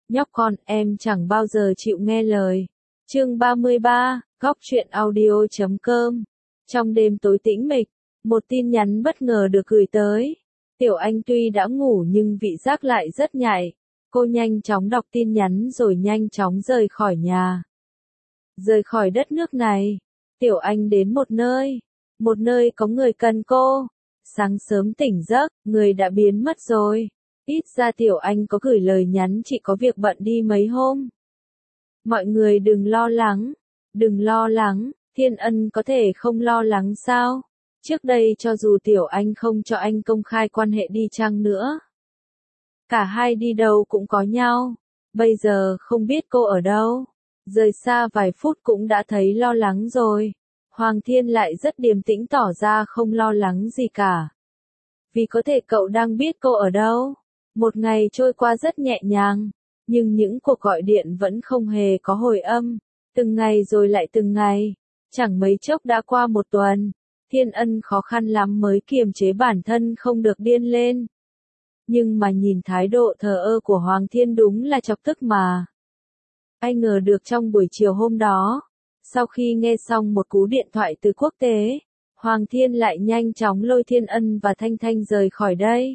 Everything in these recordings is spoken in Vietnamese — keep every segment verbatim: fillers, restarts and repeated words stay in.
nhóc con em chẳng bao giờ chịu nghe lời. Chương ba mươi ba, góc truyện audio chấm com. Trong đêm tối tĩnh mịch, một tin nhắn bất ngờ được gửi tới. Tiểu Anh tuy đã ngủ nhưng vị giác lại rất nhạy. Cô nhanh chóng đọc tin nhắn rồi nhanh chóng rời khỏi nhà. Rời khỏi đất nước này, Tiểu Anh đến một nơi, một nơi có người cần cô. Sáng sớm tỉnh giấc, người đã biến mất rồi. Ít ra Tiểu Anh có gửi lời nhắn chỉ có việc bận đi mấy hôm. Mọi người đừng lo lắng, đừng lo lắng, Thiên Ân có thể không lo lắng sao? Trước đây cho dù Tiểu Anh không cho anh công khai quan hệ đi chăng nữa, cả hai đi đâu cũng có nhau. Bây giờ không biết cô ở đâu. Rời xa vài phút cũng đã thấy lo lắng rồi. Hoàng Thiên lại rất điềm tĩnh tỏ ra không lo lắng gì cả. Vì có thể cậu đang biết cô ở đâu. Một ngày trôi qua rất nhẹ nhàng, nhưng những cuộc gọi điện vẫn không hề có hồi âm. Từng ngày rồi lại từng ngày, chẳng mấy chốc đã qua một tuần. Thiên Ân khó khăn lắm mới kiềm chế bản thân không được điên lên. Nhưng mà nhìn thái độ thờ ơ của Hoàng Thiên đúng là chọc tức mà. Ai ngờ được trong buổi chiều hôm đó, sau khi nghe xong một cú điện thoại từ quốc tế, Hoàng Thiên lại nhanh chóng lôi Thiên Ân và Thanh Thanh rời khỏi đây.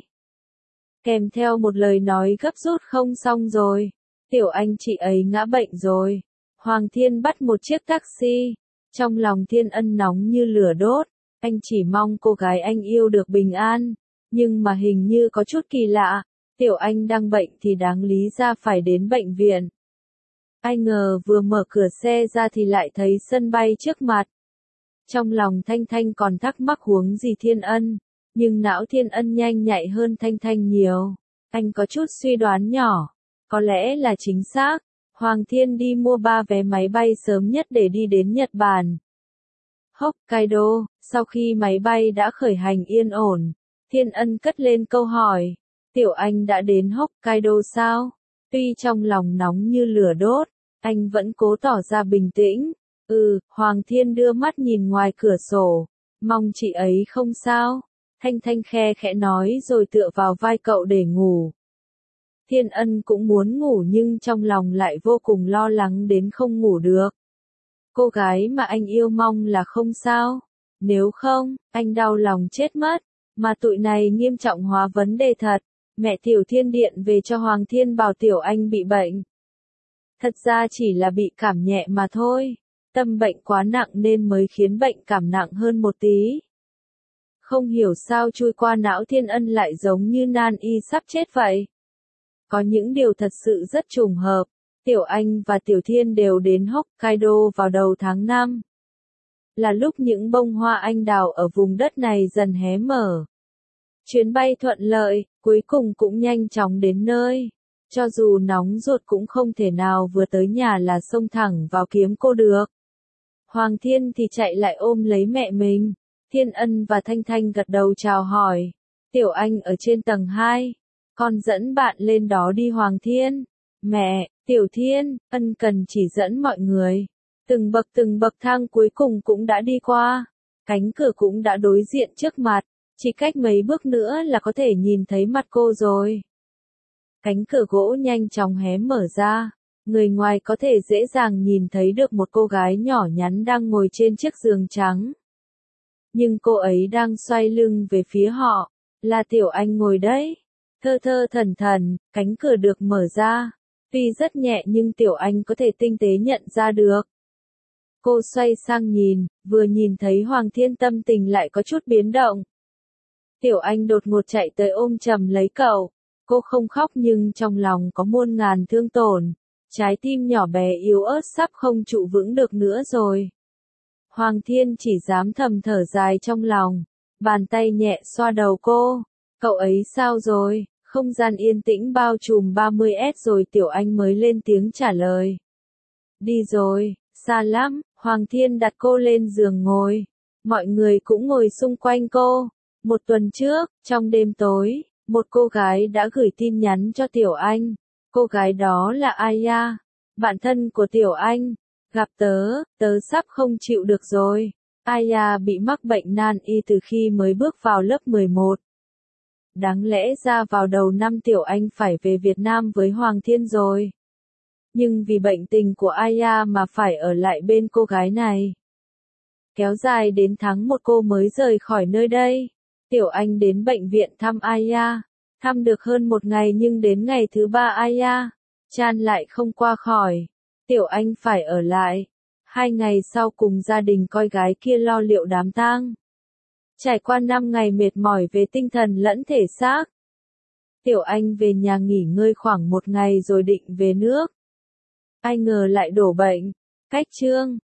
Kèm theo một lời nói gấp rút không xong rồi, Tiểu Anh chị ấy ngã bệnh rồi. Hoàng Thiên bắt một chiếc taxi, trong lòng Thiên Ân nóng như lửa đốt, anh chỉ mong cô gái anh yêu được bình an, nhưng mà hình như có chút kỳ lạ, Tiểu Anh đang bệnh thì đáng lý ra phải đến bệnh viện. Ai ngờ vừa mở cửa xe ra thì lại thấy sân bay trước mặt. Trong lòng Thanh Thanh còn thắc mắc huống gì Thiên Ân, nhưng não Thiên Ân nhanh nhạy hơn Thanh Thanh nhiều. Anh có chút suy đoán nhỏ, có lẽ là chính xác. Hoàng Thiên đi mua ba vé máy bay sớm nhất để đi đến Nhật Bản. Hokkaido, sau khi máy bay đã khởi hành yên ổn, Thiên Ân cất lên câu hỏi, Tiểu Anh đã đến Hokkaido sao? Tuy trong lòng nóng như lửa đốt, anh vẫn cố tỏ ra bình tĩnh. Ừ, Hoàng Thiên đưa mắt nhìn ngoài cửa sổ, mong chị ấy không sao. Thanh Thanh khe khẽ nói rồi tựa vào vai cậu để ngủ. Thiên Ân cũng muốn ngủ nhưng trong lòng lại vô cùng lo lắng đến không ngủ được. Cô gái mà anh yêu mong là không sao. Nếu không, anh đau lòng chết mất. Mà tụi này nghiêm trọng hóa vấn đề thật. Mẹ Tiểu Thiên điện về cho Hoàng Thiên bảo Tiểu Anh bị bệnh. Thật ra chỉ là bị cảm nhẹ mà thôi. Tâm bệnh quá nặng nên mới khiến bệnh cảm nặng hơn một tí. Không hiểu sao chui qua não Thiên Ân lại giống như nan y sắp chết vậy. Có những điều thật sự rất trùng hợp. Tiểu Anh và Tiểu Thiên đều đến Hokkaido vào đầu tháng năm. Là lúc những bông hoa anh đào ở vùng đất này dần hé mở. Chuyến bay thuận lợi, cuối cùng cũng nhanh chóng đến nơi. Cho dù nóng ruột cũng không thể nào vừa tới nhà là xông thẳng vào kiếm cô được. Hoàng Thiên thì chạy lại ôm lấy mẹ mình. Thiên Ân và Thanh Thanh gật đầu chào hỏi. Tiểu Anh ở trên tầng hai. Con dẫn bạn lên đó đi Hoàng Thiên. Mẹ, Tiểu Thiên, Ân cần chỉ dẫn mọi người. Từng bậc từng bậc thang cuối cùng cũng đã đi qua. Cánh cửa cũng đã đối diện trước mặt. Chỉ cách mấy bước nữa là có thể nhìn thấy mặt cô rồi. Cánh cửa gỗ nhanh chóng hé mở ra. Người ngoài có thể dễ dàng nhìn thấy được một cô gái nhỏ nhắn đang ngồi trên chiếc giường trắng. Nhưng cô ấy đang xoay lưng về phía họ. Là Tiểu Anh ngồi đấy. Thơ thơ thần thần, cánh cửa được mở ra. Tuy rất nhẹ nhưng Tiểu Anh có thể tinh tế nhận ra được. Cô xoay sang nhìn, vừa nhìn thấy Hoàng Thiên tâm tình lại có chút biến động. Tiểu Anh đột ngột chạy tới ôm chầm lấy cậu. Cô không khóc nhưng trong lòng có muôn ngàn thương tổn. Trái tim nhỏ bé yếu ớt sắp không trụ vững được nữa rồi. Hoàng Thiên chỉ dám thầm thở dài trong lòng. Bàn tay nhẹ xoa đầu cô. Cậu ấy sao rồi? Không gian yên tĩnh bao trùm ba mươi ét rồi Tiểu Anh mới lên tiếng trả lời. Đi rồi, xa lắm. Hoàng Thiên đặt cô lên giường ngồi. Mọi người cũng ngồi xung quanh cô. Một tuần trước, trong đêm tối, một cô gái đã gửi tin nhắn cho Tiểu Anh. Cô gái đó là Aya, bạn thân của Tiểu Anh. Gặp tớ, tớ sắp không chịu được rồi. Aya bị mắc bệnh nan y từ khi mới bước vào lớp mười một. Đáng lẽ ra vào đầu năm Tiểu Anh phải về Việt Nam với Hoàng Thiên rồi. nhưng vì bệnh tình của Aya mà phải ở lại bên cô gái này. Kéo dài đến tháng một cô mới rời khỏi nơi đây. Tiểu Anh đến bệnh viện thăm Aya, thăm được hơn một ngày nhưng đến ngày thứ ba Aya, Chan lại không qua khỏi. Tiểu Anh phải ở lại. Hai ngày sau cùng gia đình coi gái kia lo liệu đám tang. Trải qua năm ngày mệt mỏi về tinh thần lẫn thể xác, Tiểu Anh về nhà nghỉ ngơi khoảng một ngày rồi định về nước. Ai ngờ lại đổ bệnh. Cách chương